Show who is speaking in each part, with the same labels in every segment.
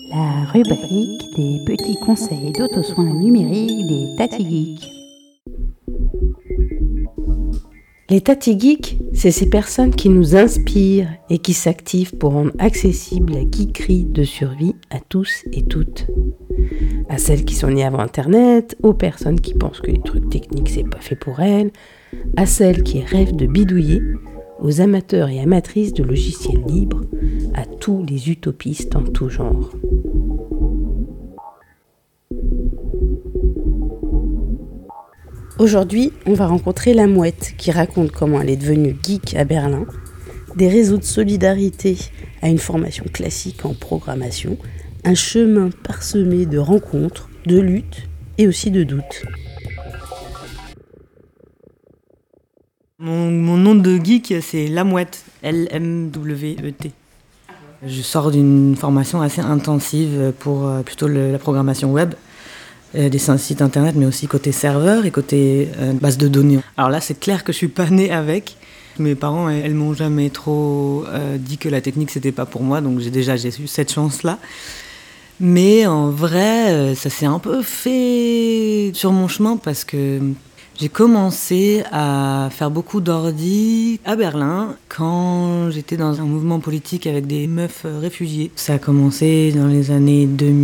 Speaker 1: La rubrique des petits conseils d'auto-soin numérique des Tati Geeks.
Speaker 2: Les Tati Geeks, c'est ces personnes qui nous inspirent et qui s'activent pour rendre accessible la geekerie de survie à tous et toutes. À celles qui sont nées avant Internet, aux personnes qui pensent que les trucs techniques c'est pas fait pour elles, à celles qui rêvent de bidouiller, aux amateurs et amatrices de logiciels libres, à tous les utopistes en tout genre. Aujourd'hui, on va rencontrer la Mouette qui raconte comment elle est devenue geek à Berlin, des réseaux de solidarité à une formation classique en programmation, un chemin parsemé de rencontres, de luttes et aussi de doutes.
Speaker 3: Mon nom de geek, c'est La Mouette, L-M-W-E-T. Je sors d'une formation assez intensive pour plutôt la programmation web, des sites internet, mais aussi côté serveur et côté base de données. Alors là, c'est clair que je suis pas née avec. Mes parents, elles m'ont jamais trop dit que la technique, c'était pas pour moi, donc j'ai eu cette chance-là. Mais en vrai, ça s'est un peu fait sur mon chemin parce que j'ai commencé à faire beaucoup d'ordi à Berlin quand j'étais dans un mouvement politique avec des meufs réfugiées. Ça a commencé dans les années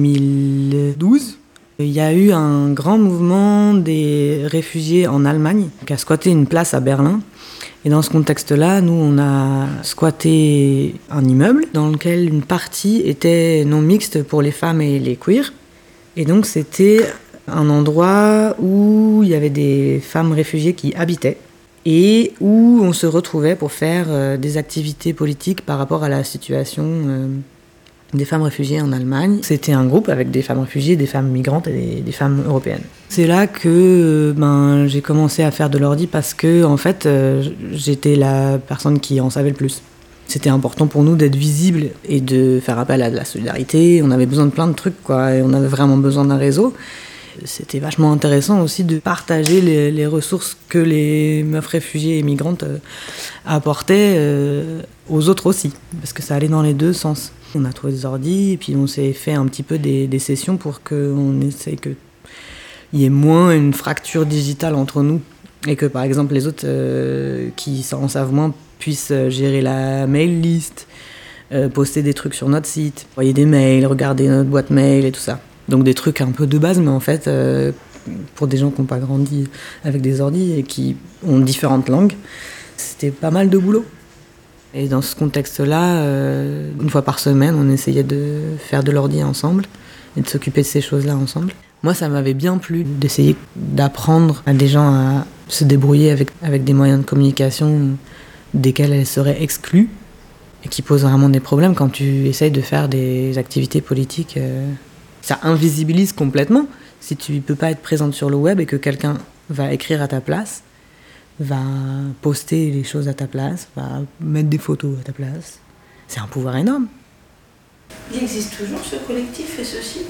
Speaker 3: 2012. Il y a eu un grand mouvement des réfugiés en Allemagne qui a squatté une place à Berlin. Et dans ce contexte-là, nous, on a squatté un immeuble dans lequel une partie était non mixte pour les femmes et les queers. Et donc, c'était un endroit où il y avait des femmes réfugiées qui habitaient et où on se retrouvait pour faire des activités politiques par rapport à la situation des femmes réfugiées en Allemagne. C'était un groupe avec des femmes réfugiées, des femmes migrantes et des femmes européennes. C'est là que j'ai commencé à faire de l'ordi parce que en fait, j'étais la personne qui en savait le plus. C'était important pour nous d'être visible et de faire appel à de la solidarité. On avait besoin de plein de trucs, quoi, et on avait vraiment besoin d'un réseau. C'était vachement intéressant aussi de partager les ressources que les meufs réfugiées et migrantes apportaient aux autres aussi, parce que ça allait dans les deux sens. On a trouvé des ordis et puis on s'est fait un petit peu des sessions pour qu'on essaye qu'il y ait moins une fracture digitale entre nous et que par exemple les autres qui en savent moins puissent gérer la mail list, poster des trucs sur notre site, envoyer des mails, regarder notre boîte mail et tout ça. Donc des trucs un peu de base, mais en fait, pour des gens qui n'ont pas grandi avec des ordis et qui ont différentes langues, c'était pas mal de boulot. Et dans ce contexte-là, une fois par semaine, on essayait de faire de l'ordi ensemble et de s'occuper de ces choses-là ensemble. Moi, ça m'avait bien plu d'essayer d'apprendre à des gens à se débrouiller avec des moyens de communication desquels elles seraient exclues et qui posent vraiment des problèmes quand tu essayes de faire des activités politiques. Ça invisibilise complètement. Si tu ne peux pas être présente sur le web et que quelqu'un va écrire à ta place, va poster les choses à ta place, va mettre des photos à ta place, c'est un pouvoir énorme.
Speaker 2: Il existe toujours ce collectif et ce site ?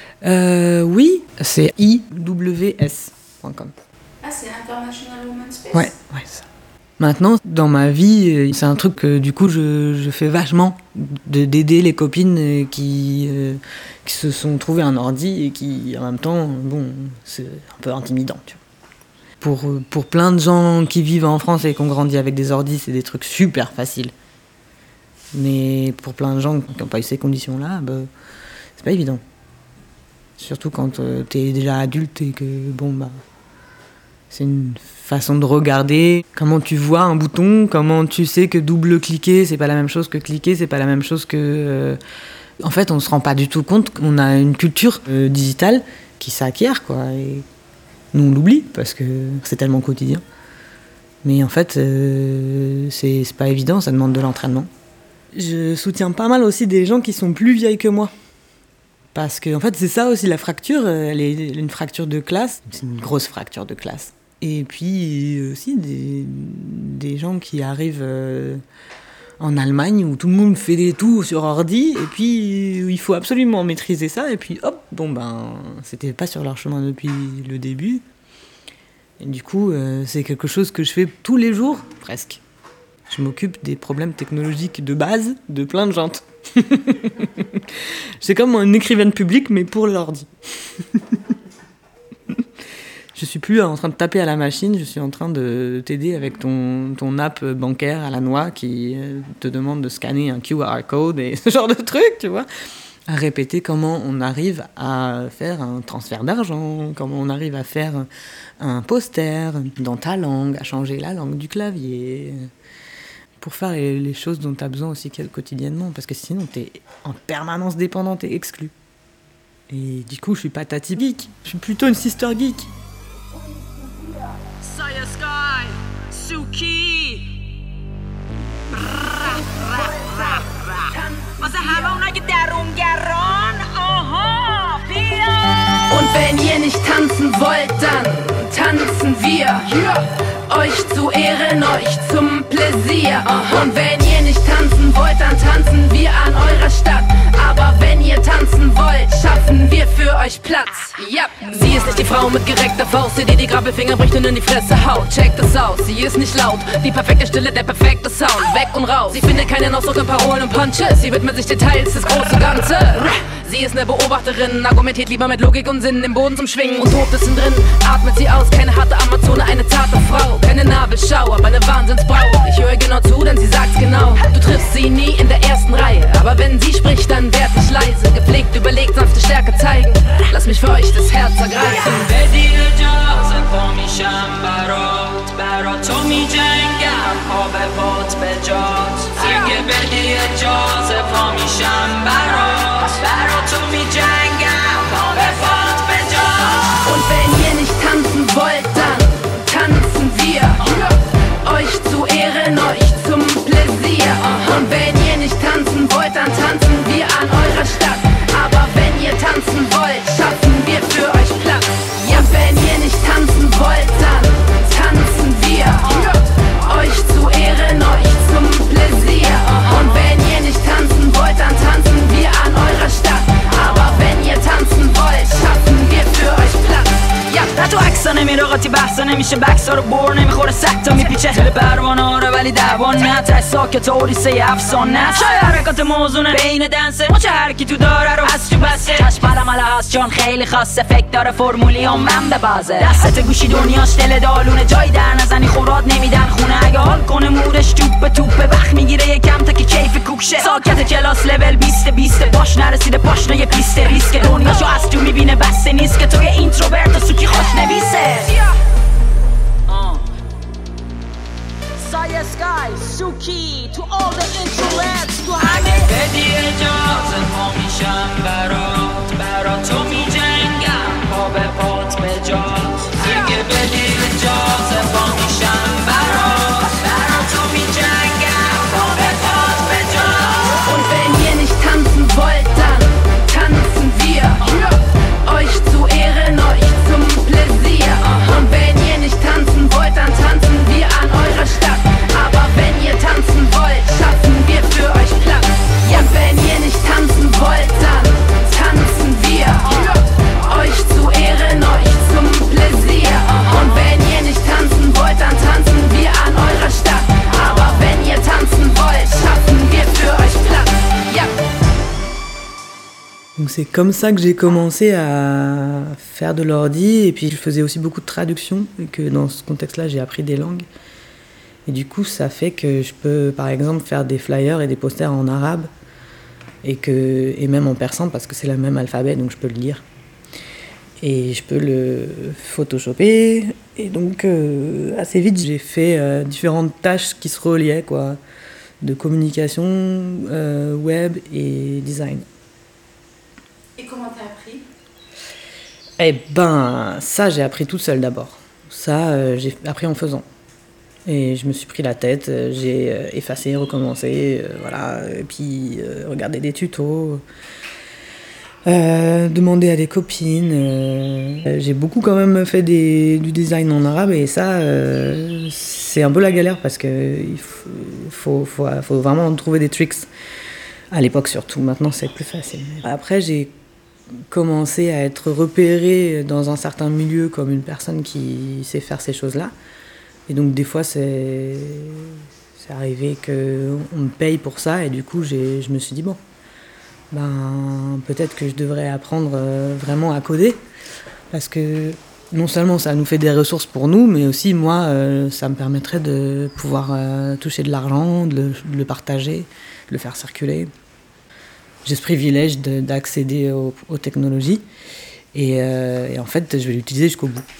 Speaker 3: Oui, c'est iws.com.
Speaker 2: Ah, c'est International Women's Space ?
Speaker 3: Ouais, ça. Maintenant, dans ma vie, c'est un truc que du coup je fais vachement, d'aider les copines qui se sont trouvées un ordi et qui, en même temps, c'est un peu intimidant, tu vois. Pour plein de gens qui vivent en France et qui ont grandi avec des ordis, c'est des trucs super faciles. Mais pour plein de gens qui n'ont pas eu ces conditions-là, c'est pas évident. Surtout quand t'es déjà adulte et que, c'est une façon de regarder comment tu vois un bouton, comment tu sais que double-cliquer, c'est pas la même chose que cliquer, c'est pas la même chose que... En fait, on se rend pas du tout compte qu'on a une culture digitale qui s'acquiert, quoi. Et nous, on l'oublie parce que c'est tellement quotidien. Mais en fait, c'est pas évident, ça demande de l'entraînement. Je soutiens pas mal aussi des gens qui sont plus vieilles que moi. Parce que, en fait, c'est ça aussi, la fracture, elle est une fracture de classe. C'est une grosse fracture de classe. Et puis aussi des gens qui arrivent en Allemagne où tout le monde fait tout sur ordi et puis il faut absolument maîtriser ça et puis hop, c'était pas sur leur chemin depuis le début. Et du coup, c'est quelque chose que je fais tous les jours, presque. Je m'occupe des problèmes technologiques de base de plein de gens C'est comme une écrivaine publique, mais pour l'ordi. Je suis plus en train de taper à la machine, je suis en train de t'aider avec ton app bancaire à la noix qui te demande de scanner un QR code et ce genre de truc, tu vois. À répéter comment on arrive à faire un transfert d'argent, comment on arrive à faire un poster dans ta langue, à changer la langue du clavier, pour faire les choses dont tu as besoin aussi quotidiennement, parce que sinon tu es en permanence dépendant, tu es exclu. Et du coup, je suis pas Tati geek, je suis plutôt une sister geek.
Speaker 4: Saya Sky, Suki. Was haben wir darum geran? Aha,
Speaker 5: Und wenn ihr nicht tanzen wollt, dann tanzen wir. Euch zu Ehren, euch zum Pläsier. Und wenn ihr nicht tanzen wollt, dann tanzen wir an eurer Stadt. Aber wenn ihr tanzen wollt, schaffen wir für euch Platz. Yep. Sie ist nicht die Frau mit gereckter Faust, die Grabbelfinger bricht und in die Fresse haut. Checkt es aus, sie ist nicht laut, die perfekte Stille, der perfekte Sound. Weg und raus, sie findet keinen Ausdruck in Parolen und Punches. Sie widmet sich Details, das große Ganze. Sie ist eine Beobachterin, argumentiert lieber mit Logik und Sinn, den Boden zum Schwingen und tobt es innen drin. Atmet sie aus, keine harte Amazone, eine zarte Frau. Keine Nabelschau, aber eine Wahnsinnsbraut. Ich höre genau zu, denn sie sagt's genau. Du triffst sie nie in der ersten Reihe, aber wenn sie spricht, dann werd ich leise. Gepflegt, überlegt, sanfte Stärke zeigen. Lass mich für euch das Herz ergreifen. Und wenn ihr nicht tanzen wollt, dann tanzen wir. Euch zu Ehren, euch zum Pläsier. Und wenn ihr nicht tanzen wollt, dann tanzen wir an eurer Stadt. Aber wenn ihr tanzen wollt, schaffen wir für euch Platz. Ja, wenn ihr nicht tanzen wollt, dann tanzen wir. Euch zu Ehren, euch zum Pläsier. Und wenn ihr nicht tanzen wollt, dann tanzen wir an eurer Stadt. Aber wenn ihr tanzen wollt, schaffen wir für euch Platz.
Speaker 4: نه تو عکسا نمیره قاطی بحثا نمیشه بکسا رو بر نمیخوره سکتا میپیچه دل پروانه ها رو ولی دوان نه ته ساکت اوریسه افسانه است شای حرکات موزونه بین دنسه ما چه هرکی تو داره رو از تو بسه چشم علمله هست چون خیلی خاصه فکر داره فرمولی هم من به بازه دستت گوشی دنیاش دل دالونه جای در نزنی خوراد نمیدن خونه اگه حال کنه مودش توپ وقت میگیره یکم تا که کیف کوکشه ساکت کلاس لول 20 باش نرسیده پاشنه یه پیست ریسک دنیاشو از تو میبینه بسته نیست که تو یه اینتروورت و سوکی خوش نویسه Saya Sky, Suki, to all the introverts to همه بدی اجازه پا میشم برات تو میجنگم پا به پات به جات اگه بدی اجازه پا میشم برات تو میجنگم پا به پات به جات
Speaker 5: Und wenn ihr nicht tanzen wollt, dann tanzen wir. Euch zu Ehren, euch zum Pläsier. Und wenn ihr nicht tanzen wollt, dann tanzen wir an eurer Stadt. Aber wenn ihr tanzen wollt, schaffen wir für euch Platz. Ja, wenn ihr nicht tanzen wollt, dann tanzen wir. Euch zu Ehren, euch zum Pläsier. Und wenn ihr nicht tanzen wollt, dann tanzen wir an eurer Stadt. Aber wenn ihr tanzen wollt, schaffen wir für euch Platz. Ja.
Speaker 3: Donc c'est comme ça que j'ai commencé à faire de l'ordi, et puis je faisais aussi beaucoup de traduction, et que dans ce contexte-là j'ai appris des langues. Et du coup ça fait que je peux par exemple faire des flyers et des posters en arabe, et même en persan parce que c'est le même alphabet, donc je peux le lire. Et je peux le photoshopper, et donc assez vite j'ai fait différentes tâches qui se reliaient, quoi, de communication, web et design.
Speaker 2: Et comment t'as appris ?
Speaker 3: Eh ben, ça, j'ai appris toute seule d'abord. Ça, j'ai appris en faisant. Et je me suis pris la tête, j'ai effacé, recommencé, voilà. Et puis, regardé des tutos, demandé à des copines. J'ai beaucoup quand même fait du design en arabe, et ça, c'est un peu la galère parce qu'il faut vraiment trouver des tricks. À l'époque surtout, maintenant c'est plus facile. Après, j'ai commencé à être repérée dans un certain milieu comme une personne qui sait faire ces choses-là. Et donc des fois c'est arrivé qu'on me paye pour ça, et du coup je me suis dit bon, peut-être que je devrais apprendre vraiment à coder, parce que non seulement ça nous fait des ressources pour nous, mais aussi moi, ça me permettrait de pouvoir toucher de l'argent, de le partager, de le faire circuler. J'ai ce privilège d'accéder aux technologies et en fait, je vais l'utiliser jusqu'au bout.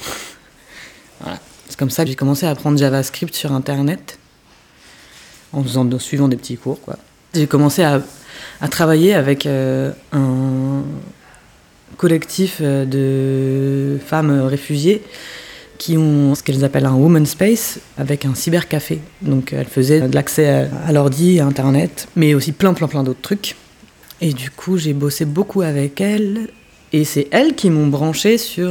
Speaker 3: Voilà. C'est comme ça que j'ai commencé à apprendre JavaScript sur Internet, en suivant des petits cours, quoi. J'ai commencé à travailler avec un collectif de femmes réfugiées qui ont ce qu'elles appellent un women's space avec un cybercafé. Donc elles faisaient de l'accès à l'ordi, à Internet, mais aussi plein d'autres trucs. Et du coup, j'ai bossé beaucoup avec elles. Et c'est elles qui m'ont branché sur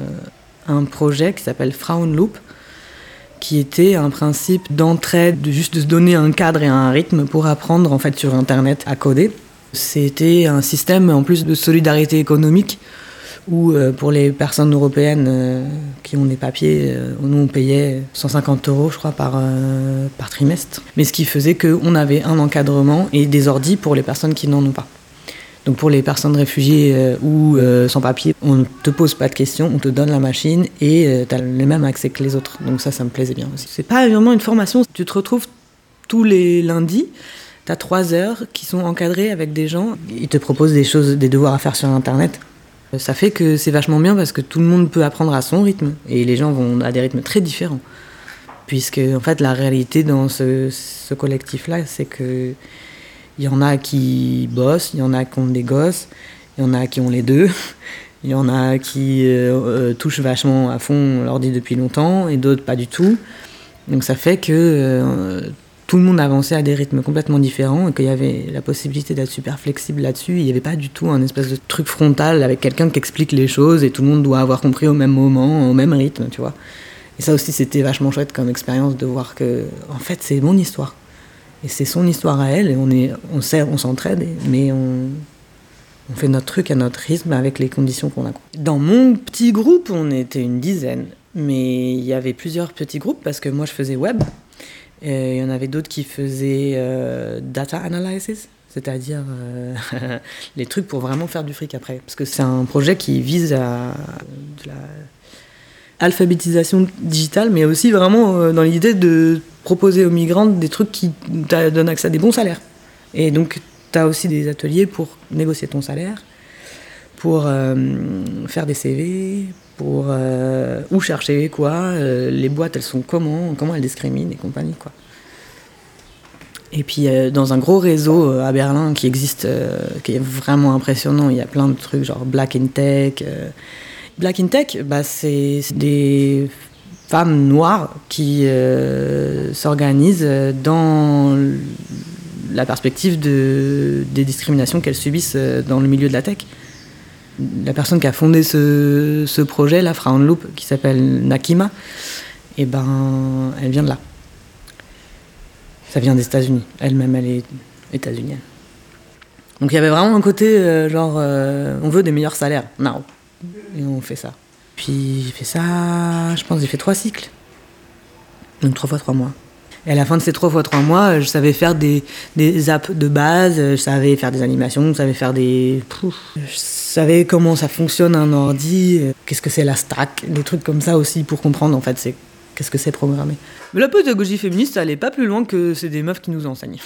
Speaker 3: un projet qui s'appelle Frauenloop, qui était un principe d'entraide, juste de se donner un cadre et un rythme pour apprendre en fait sur Internet à coder. C'était un système en plus de solidarité économique où pour les personnes européennes qui ont des papiers, nous on payait 150 € je crois par trimestre. Mais ce qui faisait qu'on avait un encadrement et des ordis pour les personnes qui n'en ont pas. Donc pour les personnes réfugiées ou sans papier, on ne te pose pas de questions, on te donne la machine et tu as le même accès que les autres. Donc ça me plaisait bien aussi. C'est pas vraiment une formation, tu te retrouves tous les lundis, tu as 3 heures qui sont encadrées avec des gens, ils te proposent des devoirs à faire sur Internet. Ça fait que c'est vachement bien parce que tout le monde peut apprendre à son rythme et les gens vont à des rythmes très différents. Puisque en fait la réalité dans ce collectif-là, c'est que il y en a qui bossent, il y en a qui ont des gosses, il y en a qui ont les deux, il y en a qui touchent vachement à fond l'ordi depuis longtemps et d'autres pas du tout. Donc ça fait que tout le monde avançait à des rythmes complètement différents et qu'il y avait la possibilité d'être super flexible là-dessus. Il n'y avait pas du tout un espèce de truc frontal avec quelqu'un qui explique les choses et tout le monde doit avoir compris au même moment, au même rythme, tu vois. Et ça aussi, c'était vachement chouette comme expérience de voir que, en fait, c'est mon histoire. Et c'est son histoire à elle, et on s'entraide, mais on fait notre truc à notre rythme avec les conditions qu'on a. Dans mon petit groupe, on était une dizaine, mais il y avait plusieurs petits groupes parce que moi je faisais web, et il y en avait d'autres qui faisaient data analysis, c'est-à-dire les trucs pour vraiment faire du fric après. Parce que c'est un projet qui vise à de la alphabétisation digitale, mais aussi vraiment dans l'idée de proposer aux migrantes des trucs qui te donnent accès à des bons salaires. Et donc, tu as aussi des ateliers pour négocier ton salaire, pour faire des CV, pour où chercher quoi, les boîtes, elles sont comment elles discriminent et compagnie, quoi. Et puis, dans un gros réseau à Berlin qui existe, qui est vraiment impressionnant, il y a plein de trucs, genre Black in Tech. Black in Tech, c'est des femmes noires qui s'organisent dans la perspective des discriminations qu'elles subissent dans le milieu de la tech. La personne qui a fondé ce projet, la Frauenloop, qui s'appelle Nakima, elle vient de là. Ça vient des États-Unis. Elle-même, elle est états-unienne. Donc il y avait vraiment un côté on veut des meilleurs salaires, now. Et on fait ça. Puis j'ai fait ça, je pense que j'ai fait 3 cycles. Donc 3 fois 3 mois. Et à la fin de ces 3 fois 3 mois, je savais faire des apps de base, je savais faire des animations, je savais faire je savais comment ça fonctionne un ordi, qu'est-ce que c'est la stack, des trucs comme ça aussi pour comprendre en fait qu'est-ce que c'est programmer. Mais la pédagogie féministe, ça allait pas plus loin que c'est des meufs qui nous enseignent.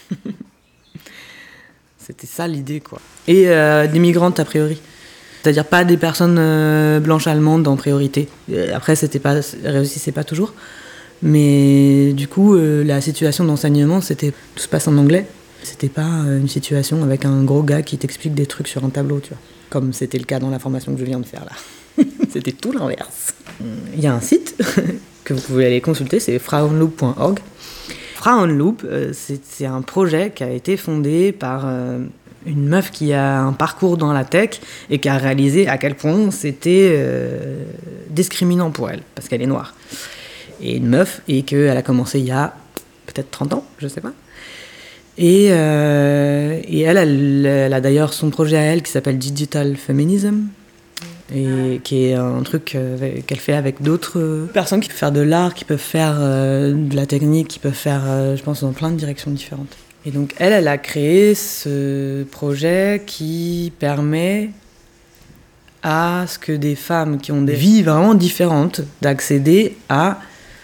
Speaker 3: C'était ça l'idée, quoi. Et des migrantes a priori. C'est-à-dire pas des personnes blanches allemandes en priorité. Après, réussissait pas toujours. Mais du coup, la situation d'enseignement, tout se passe en anglais. C'était pas une situation avec un gros gars qui t'explique des trucs sur un tableau, tu vois. Comme c'était le cas dans la formation que je viens de faire là. C'était tout l'inverse. Il y a un site que vous pouvez aller consulter, c'est frauenloop.org. Frauenloop, c'est un projet qui a été fondé par une meuf qui a un parcours dans la tech et qui a réalisé à quel point c'était discriminant pour elle, parce qu'elle est noire. Et une meuf, et qu'elle a commencé il y a peut-être 30 ans, je sais pas. Et elle a d'ailleurs son projet à elle qui s'appelle Digital Feminism, et qui est un truc qu'elle fait avec d'autres personnes qui peuvent faire de l'art, qui peuvent faire de la technique, qui peuvent faire, je pense, dans plein de directions différentes. Et donc elle a créé ce projet qui permet à ce que des femmes qui ont des vies vraiment différentes d'accéder à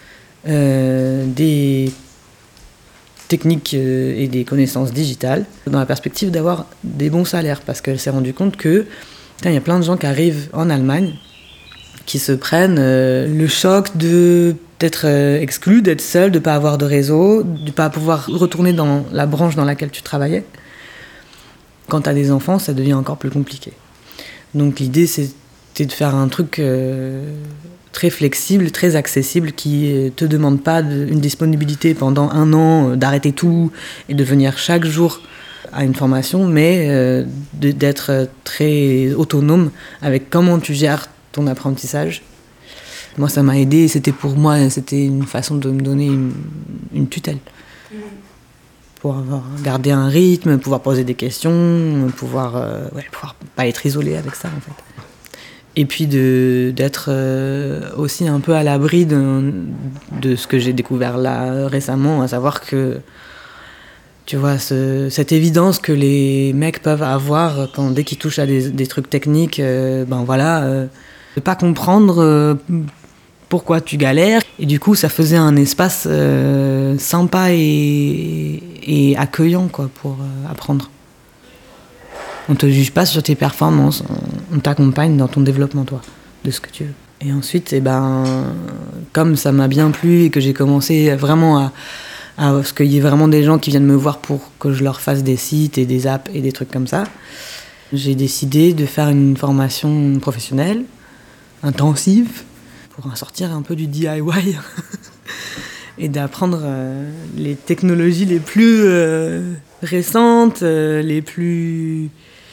Speaker 3: des techniques et des connaissances digitales dans la perspective d'avoir des bons salaires, parce qu'elle s'est rendue compte que il y a plein de gens qui arrivent en Allemagne qui se prennent le choc d'être exclus, d'être seuls, de ne pas avoir de réseau, de ne pas pouvoir retourner dans la branche dans laquelle tu travaillais. Quand tu as des enfants, ça devient encore plus compliqué. Donc l'idée, c'était de faire un truc très flexible, très accessible, qui ne te demande pas une disponibilité pendant 1 an, d'arrêter tout et de venir chaque jour à une formation, mais d'être très autonome avec comment tu gères ton apprentissage. Moi, ça m'a aidé. Pour moi, c'était une façon de me donner une tutelle. Pour garder un rythme, pouvoir poser des questions, pouvoir pas être isolé avec ça, en fait. Et puis d'être aussi un peu à l'abri de ce que j'ai découvert là récemment, à savoir que, tu vois, cette évidence que les mecs peuvent avoir dès qu'ils touchent à des trucs techniques, de pas comprendre pourquoi tu galères. Et du coup, ça faisait un espace sympa et accueillant, quoi, pour apprendre. On te juge pas sur tes performances, on t'accompagne dans ton développement, toi, de ce que tu veux. Et ensuite, comme ça m'a bien plu et que j'ai commencé vraiment à ce qu'il y ait vraiment des gens qui viennent me voir pour que je leur fasse des sites et des apps et des trucs comme ça, j'ai décidé de faire une formation professionnelle, intensive, pour en sortir un peu du DIY et d'apprendre les technologies les plus récentes, les plus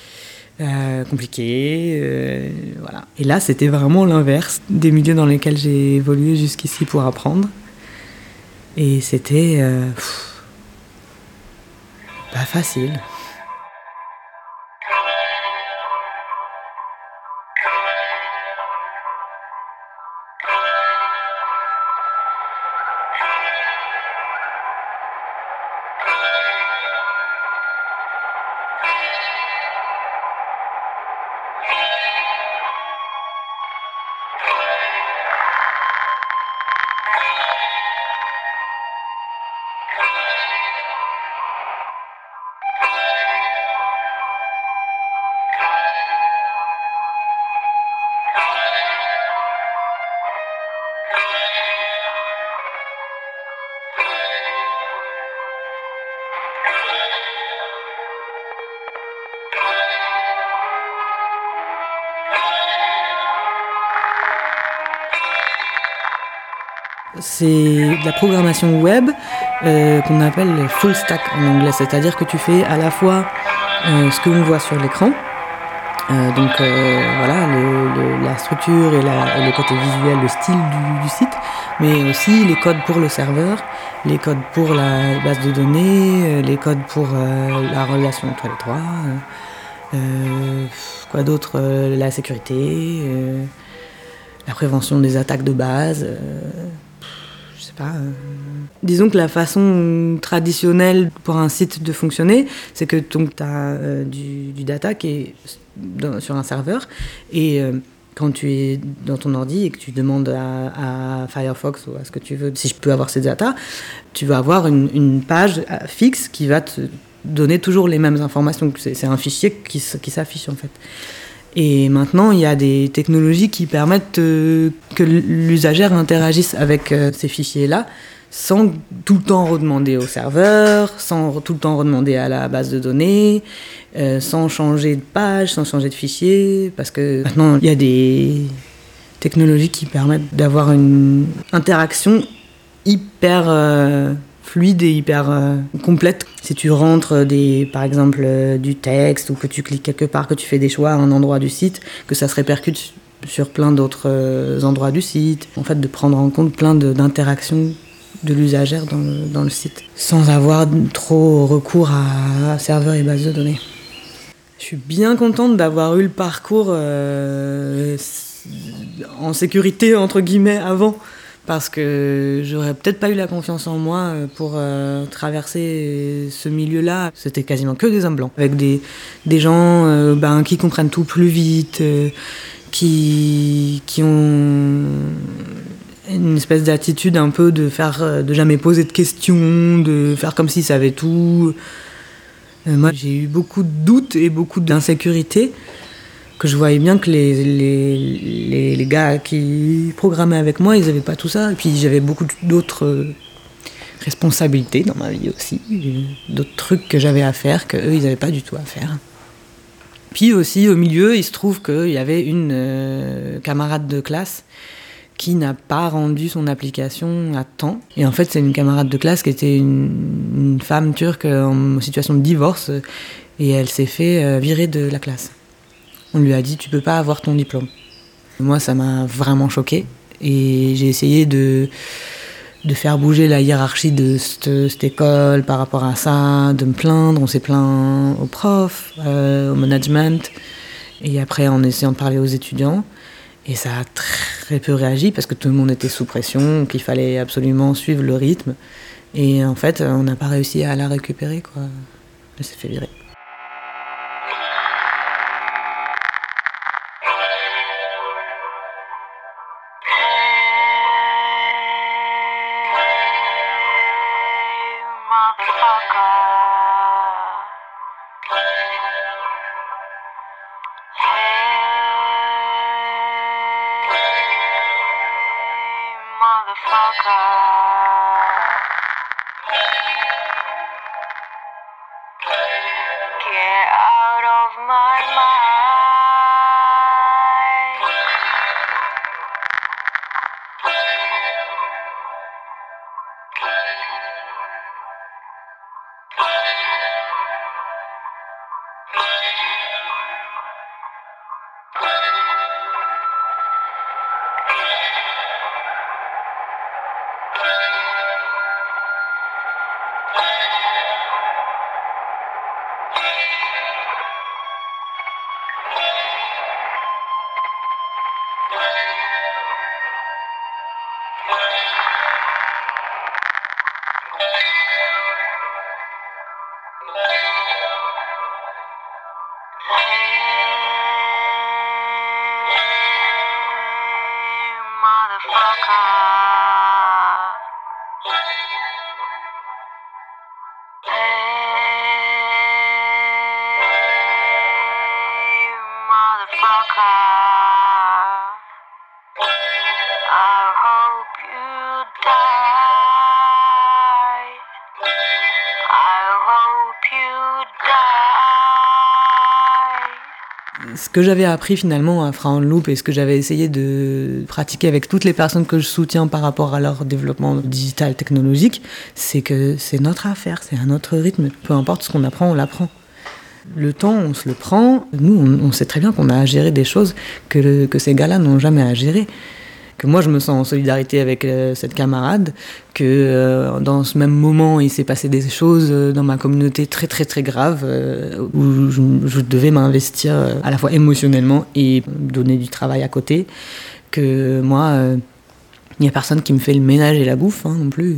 Speaker 3: compliquées. Voilà. Et là, c'était vraiment l'inverse des milieux dans lesquels j'ai évolué jusqu'ici pour apprendre. Et c'était pas facile. C'est de la programmation web qu'on appelle full stack en anglais, c'est-à-dire que tu fais à la fois ce que l'on voit sur l'écran, la structure et le côté visuel, le style du site, mais aussi les codes pour le serveur, les codes pour la base de données, les codes pour la relation entre les trois, quoi d'autre, la sécurité, la prévention des attaques de base. Disons que la façon traditionnelle pour un site de fonctionner, c'est que tu as du data qui est sur un serveur et quand tu es dans ton ordi et que tu demandes à Firefox ou à ce que tu veux, si je peux avoir ces data, tu vas avoir une page fixe qui va te donner toujours les mêmes informations. C'est un fichier qui s'affiche en fait. Et maintenant, il y a des technologies qui permettent que l'usagère interagisse avec ces fichiers-là sans tout le temps redemander au serveur, sans tout le temps redemander à la base de données, sans changer de page, sans changer de fichier, parce que maintenant, il y a des technologies qui permettent d'avoir une interaction hyper fluide et hyper complète. Si tu rentres par exemple du texte ou que tu cliques quelque part, que tu fais des choix à un endroit du site, que ça se répercute sur plein d'autres endroits du site. En fait, de prendre en compte plein d'interactions de l'usagère dans le site, sans avoir trop recours à serveur et base de données. Je suis bien contente d'avoir eu le parcours en sécurité, entre guillemets, avant. parce que j'aurais peut-être pas eu la confiance en moi pour traverser ce milieu-là. C'était quasiment que des hommes blancs, avec des gens qui comprennent tout plus vite, qui ont une espèce d'attitude un peu de jamais poser de questions, de faire comme s'ils savaient tout. Moi, j'ai eu beaucoup de doutes et beaucoup d'insécurité, que je voyais bien que les gars qui programmaient avec moi, ils n'avaient pas tout ça. Et puis j'avais beaucoup d'autres responsabilités dans ma vie aussi, d'autres trucs que j'avais à faire qu'eux, ils n'avaient pas du tout à faire. Puis aussi, au milieu, il se trouve qu'il y avait une camarade de classe qui n'a pas rendu son application à temps. Et en fait, c'est une camarade de classe qui était une femme turque en situation de divorce, et elle s'est fait virer de la classe. On lui a dit « tu peux pas avoir ton diplôme ». Moi, ça m'a vraiment choquée, et j'ai essayé de faire bouger la hiérarchie de cette école par rapport à ça, de me plaindre. On s'est plaint aux profs, au management, et après en essayant de parler aux étudiants. Et ça a très peu réagi parce que tout le monde était sous pression, qu'il fallait absolument suivre le rythme. Et en fait, on n'a pas réussi à la récupérer, quoi. Elle s'est fait virer. Ce que j'avais appris finalement à Fra Loop et ce que j'avais essayé de pratiquer avec toutes les personnes que je soutiens par rapport à leur développement digital technologique, c'est que c'est notre affaire, c'est à notre rythme. Peu importe ce qu'on apprend, on l'apprend. Le temps, on se le prend. Nous, on sait très bien qu'on a à gérer des choses que ces gars-là n'ont jamais à gérer. Que moi, je me sens en solidarité avec cette camarade, que dans ce même moment, il s'est passé des choses dans ma communauté très très très graves, où je devais m'investir à la fois émotionnellement et donner du travail à côté. Que moi, il n'y a personne qui me fait le ménage et la bouffe non plus.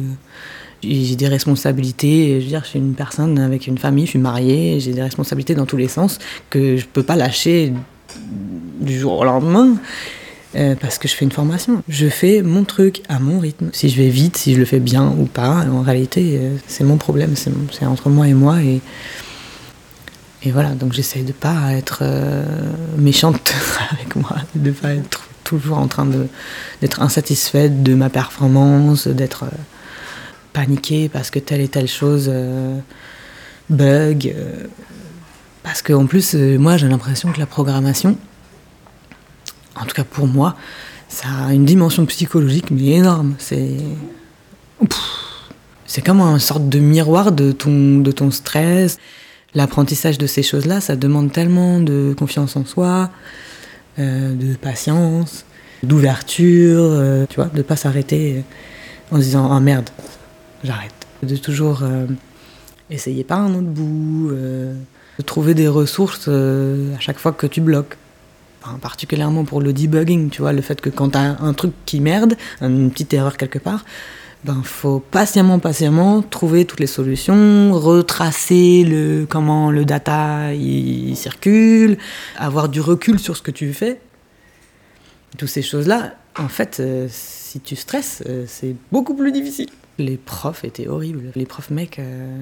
Speaker 3: J'ai des responsabilités, je veux dire, je suis une personne avec une famille, je suis mariée, j'ai des responsabilités dans tous les sens que je ne peux pas lâcher du jour au lendemain. Parce que je fais une formation. Je fais mon truc à mon rythme. Si je vais vite, si je le fais bien ou pas, en réalité, c'est mon problème. C'est entre moi et moi. Et voilà, donc j'essaye de ne pas être méchante avec moi, de ne pas être toujours en train d'être insatisfaite de ma performance, d'être paniquée parce que telle et telle chose bug. Parce qu'en plus, moi, j'ai l'impression que la programmation, en tout cas pour moi, ça a une dimension psychologique mais énorme. C'est comme une sorte de miroir de ton stress. L'apprentissage de ces choses-là, ça demande tellement de confiance en soi, de patience, d'ouverture, tu vois, de pas s'arrêter en se disant « Ah merde, j'arrête ». De toujours essayer par un autre bout, de trouver des ressources à chaque fois que tu bloques. particulièrement pour le debugging, tu vois, le fait que quand t'as un truc qui merde, une petite erreur quelque part, faut patiemment trouver toutes les solutions, retracer comment le data il circule, avoir du recul sur ce que tu fais. Toutes ces choses-là, en fait, si tu stresses, c'est beaucoup plus difficile. Les profs étaient horribles. Les profs mecs,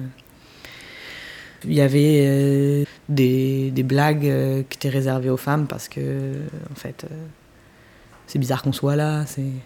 Speaker 3: il y avait des blagues qui étaient réservées aux femmes parce que, en fait, c'est bizarre qu'on soit là.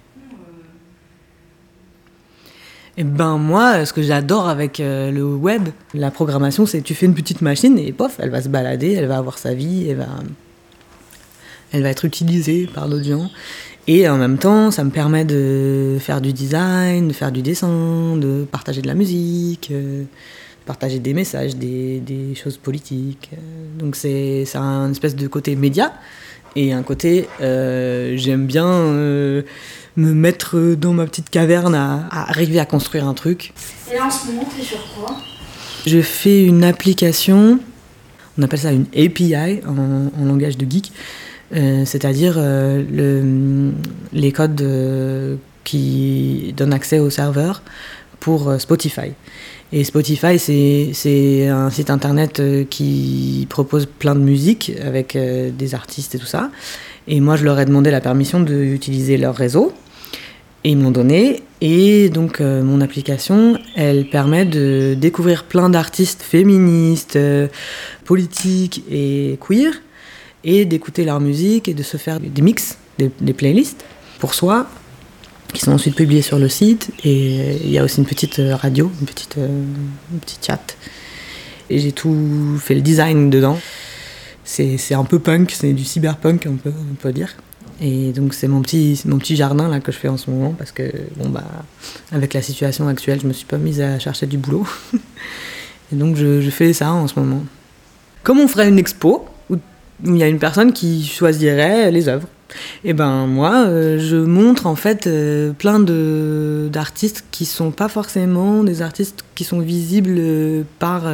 Speaker 3: Et moi, ce que j'adore avec le web, la programmation, c'est tu fais une petite machine et pof, elle va se balader, elle va avoir sa vie, elle va être utilisée par d'autres gens. Et en même temps, ça me permet de faire du design, de faire du dessin, de partager de la musique, de partager des messages, des choses politiques. Donc c'est un espèce de côté média et un côté j'aime bien me mettre dans ma petite caverne à arriver à construire un truc.
Speaker 6: Et là en ce moment, t'es sur quoi ?
Speaker 3: Je fais une application, on appelle ça une API en langage de geek, c'est-à-dire les codes qui donnent accès au serveur pour Spotify. Et Spotify, c'est un site internet qui propose plein de musique avec des artistes et tout ça. Et moi, je leur ai demandé la permission d'utiliser leur réseau. Et ils me l'ont donné. Et donc, mon application, elle permet de découvrir plein d'artistes féministes, politiques et queer, et d'écouter leur musique et de se faire des mix, des playlists pour soi, qui sont ensuite publiés sur le site. Et il y a aussi une petite radio, une petite chat. Et j'ai tout fait le design dedans. C'est un peu punk, c'est du cyberpunk, on peut dire. Et donc c'est mon petit jardin là que je fais en ce moment parce que avec la situation actuelle, je me suis pas mise à chercher du boulot. Et donc je fais ça en ce moment. Comme on ferait une expo où il y a une personne qui choisirait les œuvres. Et moi, je montre en fait plein d'artistes qui sont pas forcément des artistes qui sont visibles par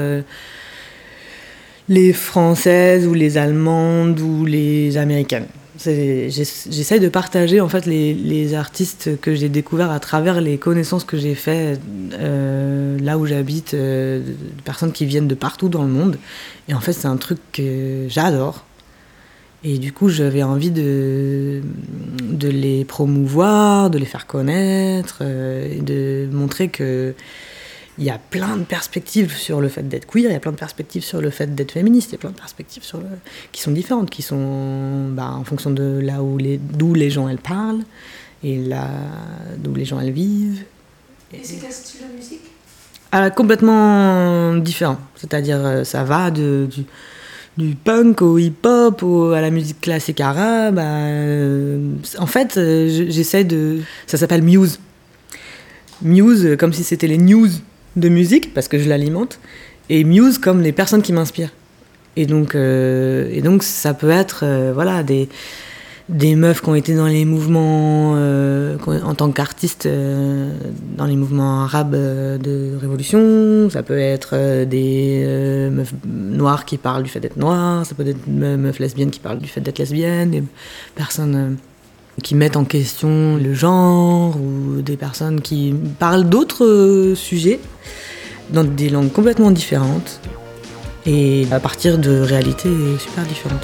Speaker 3: les Françaises ou les Allemandes ou les Américaines. J'essaye de partager en fait les artistes que j'ai découverts à travers les connaissances que j'ai faites là où j'habite, de personnes qui viennent de partout dans le monde. Et en fait, c'est un truc que j'adore. Et du coup, j'avais envie de les promouvoir, de les faire connaître, et de montrer que il y a plein de perspectives sur le fait d'être queer, il y a plein de perspectives sur le fait d'être féministe, il y a plein de perspectives qui sont différentes, qui sont en fonction de d'où les gens elles parlent et d'où les gens elles vivent.
Speaker 6: Et c'est quel style de musique ?
Speaker 3: Complètement différent, c'est-à-dire ça va du punk au hip-hop, à la musique classique arabe. En fait, j'essaie de... Ça s'appelle Muse. Muse, comme si c'était les news de musique, parce que je l'alimente. Et Muse, comme les personnes qui m'inspirent. Et donc ça peut être des meufs qui ont été dans les mouvements, en tant qu'artistes, dans les mouvements arabes de révolution. Ça peut être des meufs noires qui parlent du fait d'être noires. Ça peut être des meufs lesbiennes qui parlent du fait d'être lesbiennes. Des personnes qui mettent en question le genre, ou des personnes qui parlent d'autres sujets dans des langues complètement différentes et à partir de réalités super différentes.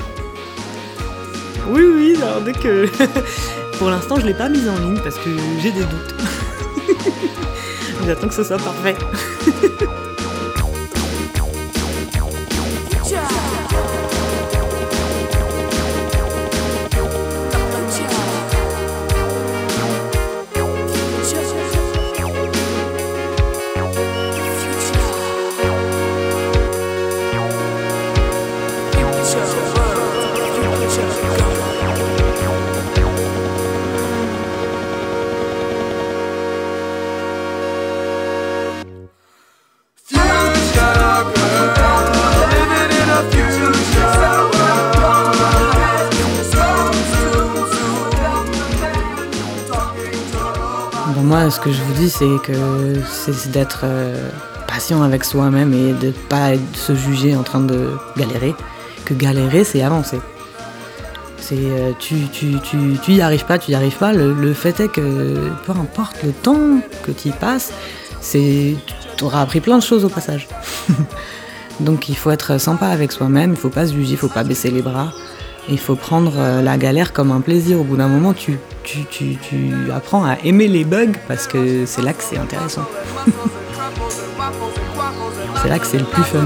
Speaker 3: Oui, alors dès que... Pour l'instant, je ne l'ai pas mise en ligne parce que j'ai des doutes. J'attends que ce soit parfait. Moi, ce que je vous dis, c'est d'être patient avec soi-même et de ne pas se juger en train de galérer. Que galérer, c'est avancer. tu y arrives pas, Le fait est que peu importe le temps que tu y passes, tu auras appris plein de choses au passage. Donc il faut être sympa avec soi-même, il faut pas se juger, il faut pas baisser les bras. Il faut prendre la galère comme un plaisir. Au bout d'un moment, tu apprends à aimer les bugs parce que c'est là que c'est intéressant. C'est là que c'est le plus fun.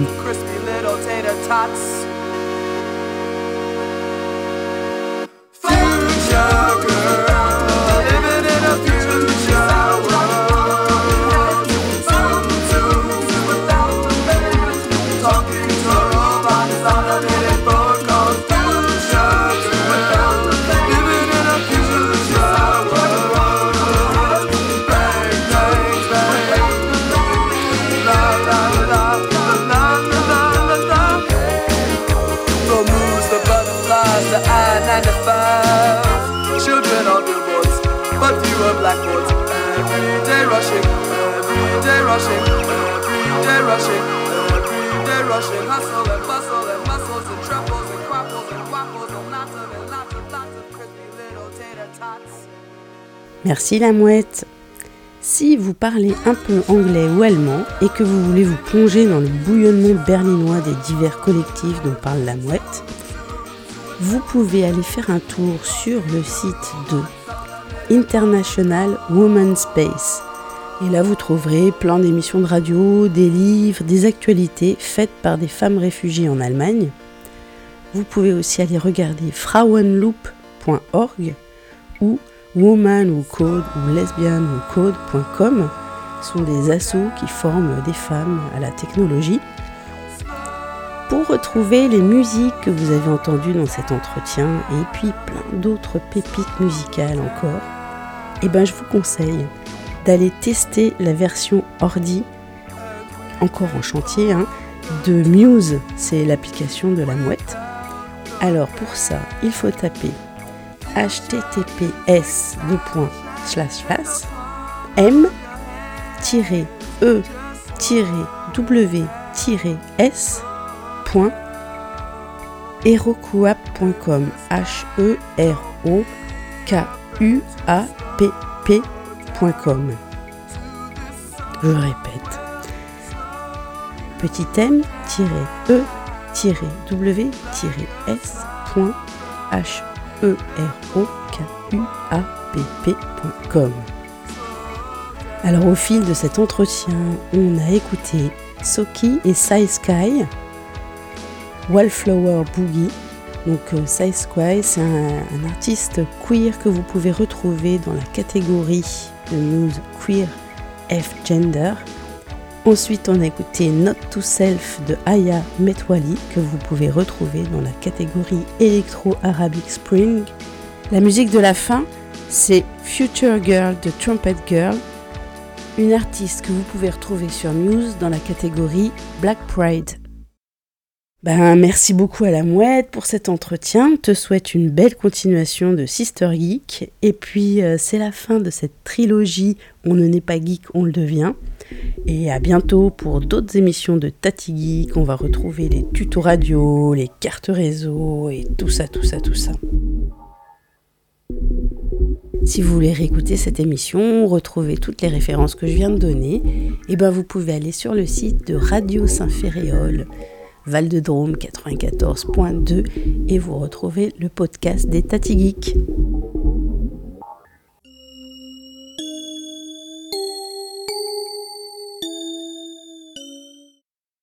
Speaker 2: Merci la mouette. Si vous parlez un peu anglais ou allemand et que vous voulez vous plonger dans le bouillonnement berlinois des divers collectifs dont parle la mouette, vous pouvez aller faire un tour sur le site de International Women's Space. Et là, vous trouverez plein d'émissions de radio, des livres, des actualités faites par des femmes réfugiées en Allemagne. Vous pouvez aussi aller regarder frauenloop.org ou Woman ou Code ou Lesbian ou Code.com sont des assos qui forment des femmes à la technologie. Pour retrouver les musiques que vous avez entendues dans cet entretien et puis plein d'autres pépites musicales encore, je vous conseille d'aller tester la version ordi, encore en chantier, de Muse, c'est l'application de la mouette. Alors pour ça, il faut taper m-w-s.herokuap.com herokuapp.com. Je répète. Petit m-w-s.herokuapp.com. Alors au fil de cet entretien, on a écouté Soki et Sai Sky, Wallflower Boogie. Donc Sai Sky, c'est un artiste queer que vous pouvez retrouver dans la catégorie de news queer F Gender. Ensuite, on a écouté Not to Self de Aya Metwali, que vous pouvez retrouver dans la catégorie Electro Arabic Spring. La musique de la fin, c'est Future Girl de Trumpet Girl, une artiste que vous pouvez retrouver sur Muse dans la catégorie Black Pride. Merci beaucoup à la mouette pour cet entretien. On te souhaite une belle continuation de Sister Geek. Et puis, c'est la fin de cette trilogie On ne n'est pas geek, on le devient. Et à bientôt pour d'autres émissions de Tati Geek. On va retrouver les tutos radio, les cartes réseau et tout ça. Si vous voulez réécouter cette émission, retrouver toutes les références que je viens de donner, vous pouvez aller sur le site de Radio Saint-Ferréol, Val de Drôme 94.2 et vous retrouvez le podcast des Tati Geek.